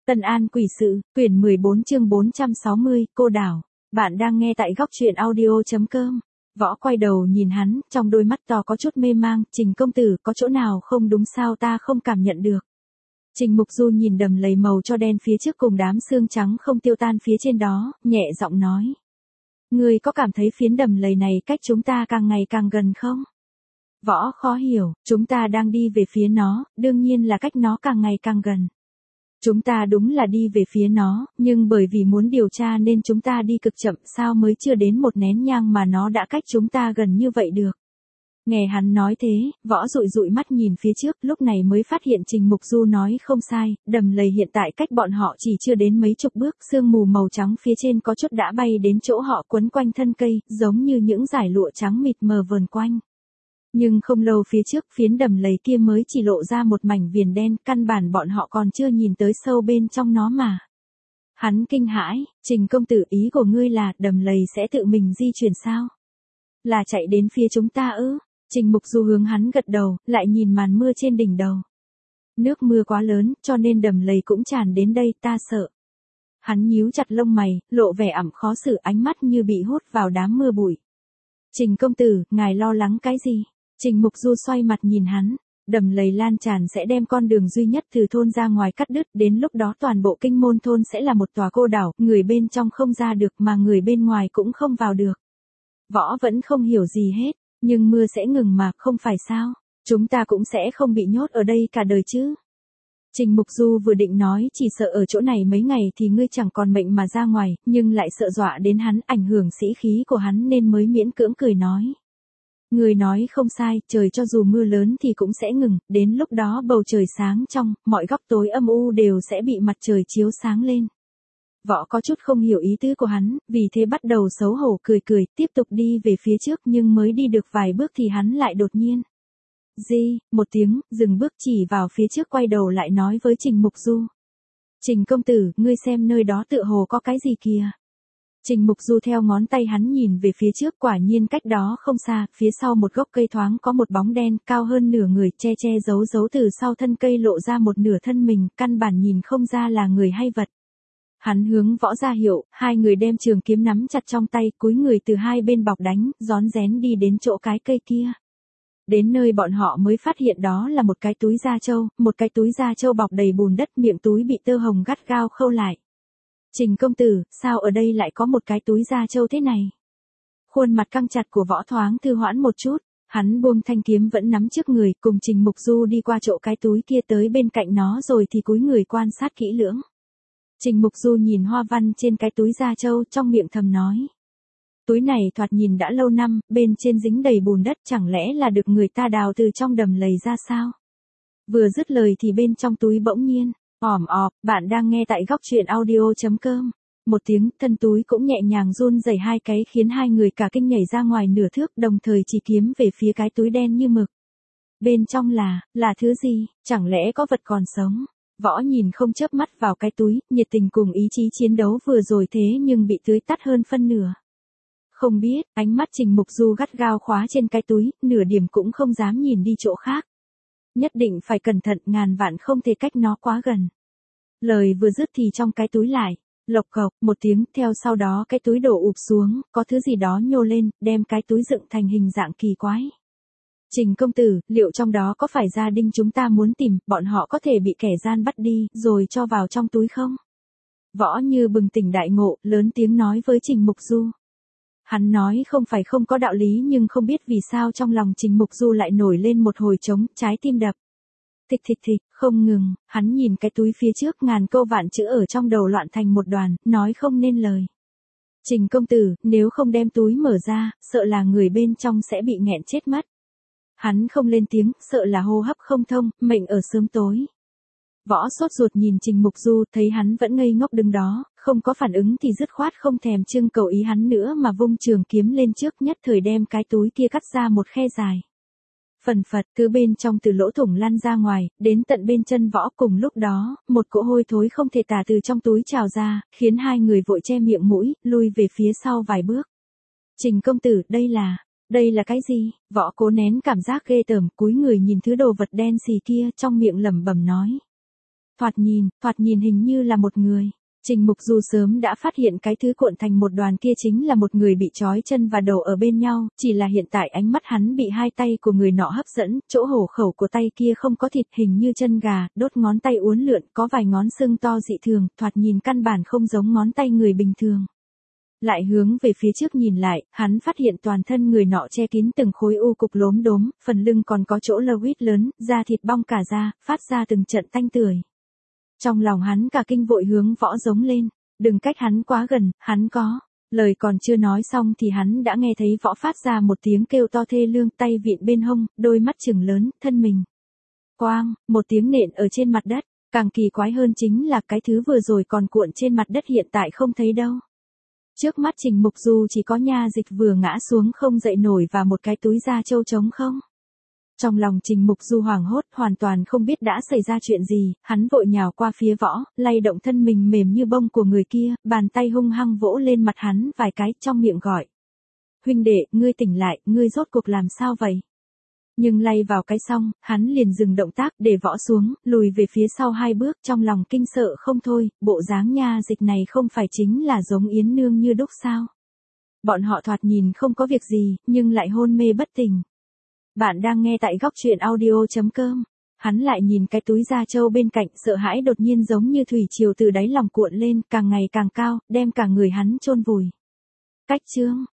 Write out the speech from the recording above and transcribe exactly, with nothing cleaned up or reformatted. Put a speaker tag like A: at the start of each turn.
A: Tân An Quỷ Sự, quyển mười bốn chương bốn trăm sáu mươi, cô đảo. Bạn đang nghe tại góc truyện audio.com. Võ quay đầu nhìn hắn, trong đôi mắt to có chút mê mang, Trình công tử, có chỗ nào không đúng sao ta không cảm nhận được. Trình Mục Du nhìn đầm lầy màu cho đen phía trước cùng đám xương trắng không tiêu tan phía trên đó, nhẹ giọng nói. Ngươi có cảm thấy phiến đầm lầy này cách chúng ta càng ngày càng gần không? Võ khó hiểu, chúng ta đang đi về phía nó, đương nhiên là cách nó càng ngày càng gần. Chúng ta đúng là đi về phía nó, nhưng bởi vì muốn điều tra nên chúng ta đi cực chậm, sao mới chưa đến một nén nhang mà nó đã cách chúng ta gần như vậy được. Nghe hắn nói thế, Võ dụi dụi mắt nhìn phía trước, lúc này mới phát hiện Trình Mục Du nói không sai, đầm lầy hiện tại cách bọn họ chỉ chưa đến mấy chục bước, sương mù màu trắng phía trên có chút đã bay đến chỗ họ quấn quanh thân cây, giống như những dải lụa trắng mịt mờ vờn quanh. Nhưng không lâu phía trước, phiến đầm lầy kia mới chỉ lộ ra một mảnh viền đen, căn bản bọn họ còn chưa nhìn tới sâu bên trong nó mà. Hắn kinh hãi, Trình công tử, ý của ngươi là đầm lầy sẽ tự mình di chuyển sao? Là chạy đến phía chúng ta ư? Trình Mục Du hướng hắn gật đầu, lại nhìn màn mưa trên đỉnh đầu. Nước mưa quá lớn, cho nên đầm lầy cũng tràn đến đây, ta sợ. Hắn nhíu chặt lông mày, lộ vẻ ẩm khó xử, ánh mắt như bị hút vào đám mưa bụi. Trình công tử, ngài lo lắng cái gì? Trình Mục Du xoay mặt nhìn hắn, đầm lầy lan tràn sẽ đem con đường duy nhất từ thôn ra ngoài cắt đứt, đến lúc đó toàn bộ Kinh Môn thôn sẽ là một tòa cô đảo, người bên trong không ra được mà người bên ngoài cũng không vào được. Võ vẫn không hiểu gì hết, nhưng mưa sẽ ngừng mà, không phải sao? Chúng ta cũng sẽ không bị nhốt ở đây cả đời chứ? Trình Mục Du vừa định nói chỉ sợ ở chỗ này mấy ngày thì ngươi chẳng còn mệnh mà ra ngoài, nhưng lại sợ dọa đến hắn, ảnh hưởng sĩ khí của hắn nên mới miễn cưỡng cười nói. Người nói không sai, trời cho dù mưa lớn thì cũng sẽ ngừng, đến lúc đó bầu trời sáng trong, mọi góc tối âm u đều sẽ bị mặt trời chiếu sáng lên. Võ có chút không hiểu ý tứ của hắn, vì thế bắt đầu xấu hổ cười cười, tiếp tục đi về phía trước, nhưng mới đi được vài bước thì hắn lại đột nhiên. Di, một tiếng, dừng bước chỉ vào phía trước, quay đầu lại nói với Trình Mục Du. Trình công tử, ngươi xem nơi đó tựa hồ có cái gì kìa. Trình Mục Du theo ngón tay hắn nhìn về phía trước, quả nhiên cách đó không xa, phía sau một gốc cây thoáng có một bóng đen cao hơn nửa người, che che giấu giấu từ sau thân cây lộ ra một nửa thân mình, căn bản nhìn không ra là người hay vật. Hắn hướng Võ ra hiệu, hai người đem trường kiếm nắm chặt trong tay, cúi người từ hai bên bọc đánh, rón rén đi đến chỗ cái cây kia. Đến nơi bọn họ mới phát hiện đó là một cái túi da trâu, một cái túi da trâu bọc đầy bùn đất, miệng túi bị tơ hồng gắt gao khâu lại. Trình công tử, sao ở đây lại có một cái túi da trâu thế này? Khuôn mặt căng chặt của Võ thoáng thư hoãn một chút, hắn buông thanh kiếm vẫn nắm trước người, cùng Trình Mục Du đi qua chỗ cái túi kia tới bên cạnh nó rồi thì cúi người quan sát kỹ lưỡng. Trình Mục Du nhìn hoa văn trên cái túi da trâu, trong miệng thầm nói. Túi này thoạt nhìn đã lâu năm, bên trên dính đầy bùn đất, chẳng lẽ là được người ta đào từ trong đầm lầy ra sao? Vừa dứt lời thì bên trong túi bỗng nhiên, ỏm ọp, bạn đang nghe tại góc truyện audio.com. Một tiếng, thân túi cũng nhẹ nhàng run rẩy hai cái, khiến hai người cả kinh nhảy ra ngoài nửa thước, đồng thời chỉ kiếm về phía cái túi đen như mực. Bên trong là, là thứ gì, chẳng lẽ có vật còn sống? Võ nhìn không chớp mắt vào cái túi, nhiệt tình cùng ý chí chiến đấu vừa rồi thế nhưng bị tưới tắt hơn phân nửa. Không biết, ánh mắt Trình Mục Du gắt gao khóa trên cái túi, nửa điểm cũng không dám nhìn đi chỗ khác. Nhất định phải cẩn thận, ngàn vạn không thể cách nó quá gần. Lời vừa dứt thì trong cái túi lại, lộc cộc, một tiếng, theo sau đó cái túi đổ ụp xuống, có thứ gì đó nhô lên, đem cái túi dựng thành hình dạng kỳ quái. Trình công tử, liệu trong đó có phải gia đình chúng ta muốn tìm, bọn họ có thể bị kẻ gian bắt đi, rồi cho vào trong túi không? Võ như bừng tỉnh đại ngộ, lớn tiếng nói với Trình Mục Du. Hắn nói không phải không có đạo lý, nhưng không biết vì sao trong lòng Trình Mục Du lại nổi lên một hồi trống, trái tim đập. Thịch thịch thịch, không ngừng, hắn nhìn cái túi phía trước, ngàn câu vạn chữ ở trong đầu loạn thành một đoàn, nói không nên lời. Trình công tử, nếu không đem túi mở ra, sợ là người bên trong sẽ bị nghẹn chết mất. Hắn không lên tiếng, sợ là hô hấp không thông, mệnh ở sớm tối. Võ sốt ruột nhìn Trình Mục Du, thấy hắn vẫn ngây ngốc đứng đó, không có phản ứng thì dứt khoát không thèm trưng cầu ý hắn nữa mà vung trường kiếm lên trước, nhất thời đem cái túi kia cắt ra một khe dài. Phần phật, thứ bên trong từ lỗ thủng lăn ra ngoài, đến tận bên chân Võ. Cùng lúc đó, một cỗ hôi thối không thể tả từ trong túi trào ra, khiến hai người vội che miệng mũi, lui về phía sau vài bước. Trình công tử, đây là... Đây là cái gì? Võ cố nén cảm giác ghê tởm, cúi người nhìn thứ đồ vật đen xì kia, trong miệng lẩm bẩm nói. thoạt nhìn, thoạt nhìn hình như là một người. Trình Mục Du sớm đã phát hiện cái thứ cuộn thành một đoàn kia chính là một người bị trói chân và đầu ở bên nhau, chỉ là hiện tại ánh mắt hắn bị hai tay của người nọ hấp dẫn, chỗ hổ khẩu của tay kia không có thịt hình như chân gà, đốt ngón tay uốn lượn, có vài ngón sưng to dị thường, thoạt nhìn căn bản không giống ngón tay người bình thường. Lại hướng về phía trước nhìn lại, hắn phát hiện toàn thân người nọ che kín từng khối u cục lốm đốm, phần lưng còn có chỗ lơ huýt lớn, da thịt bong cả ra, phát ra từng trận tanh tưởi. Trong lòng hắn cả kinh vội hướng võ giống lên, đừng cách hắn quá gần, hắn có. Lời còn chưa nói xong thì hắn đã nghe thấy võ phát ra một tiếng kêu to thê lương, tay vịn bên hông, đôi mắt trừng lớn, thân mình. Quang, một tiếng nện ở trên mặt đất, càng kỳ quái hơn chính là cái thứ vừa rồi còn cuộn trên mặt đất hiện tại không thấy đâu. Trước mắt Trình Mục Du chỉ có nha dịch vừa ngã xuống không dậy nổi và một cái túi da trâu trống không. Trong lòng Trình Mục Du hoảng hốt, hoàn toàn không biết đã xảy ra chuyện gì, hắn vội nhào qua phía võ, lay động thân mình mềm như bông của người kia, bàn tay hung hăng vỗ lên mặt hắn vài cái, trong miệng gọi. Huynh đệ, ngươi tỉnh lại, ngươi rốt cuộc làm sao vậy? Nhưng lay vào cái xong, hắn liền dừng động tác để võ xuống, lùi về phía sau hai bước, trong lòng kinh sợ không thôi, bộ dáng nha dịch này không phải chính là giống Yến Nương như đúc sao? Bọn họ thoạt nhìn không có việc gì, nhưng lại hôn mê bất tỉnh. Bạn đang nghe tại góc truyện audio chấm com. Hắn lại nhìn cái túi da trâu bên cạnh, sợ hãi đột nhiên giống như thủy triều từ đáy lòng cuộn lên, càng ngày càng cao, đem cả người hắn chôn vùi. Cách chương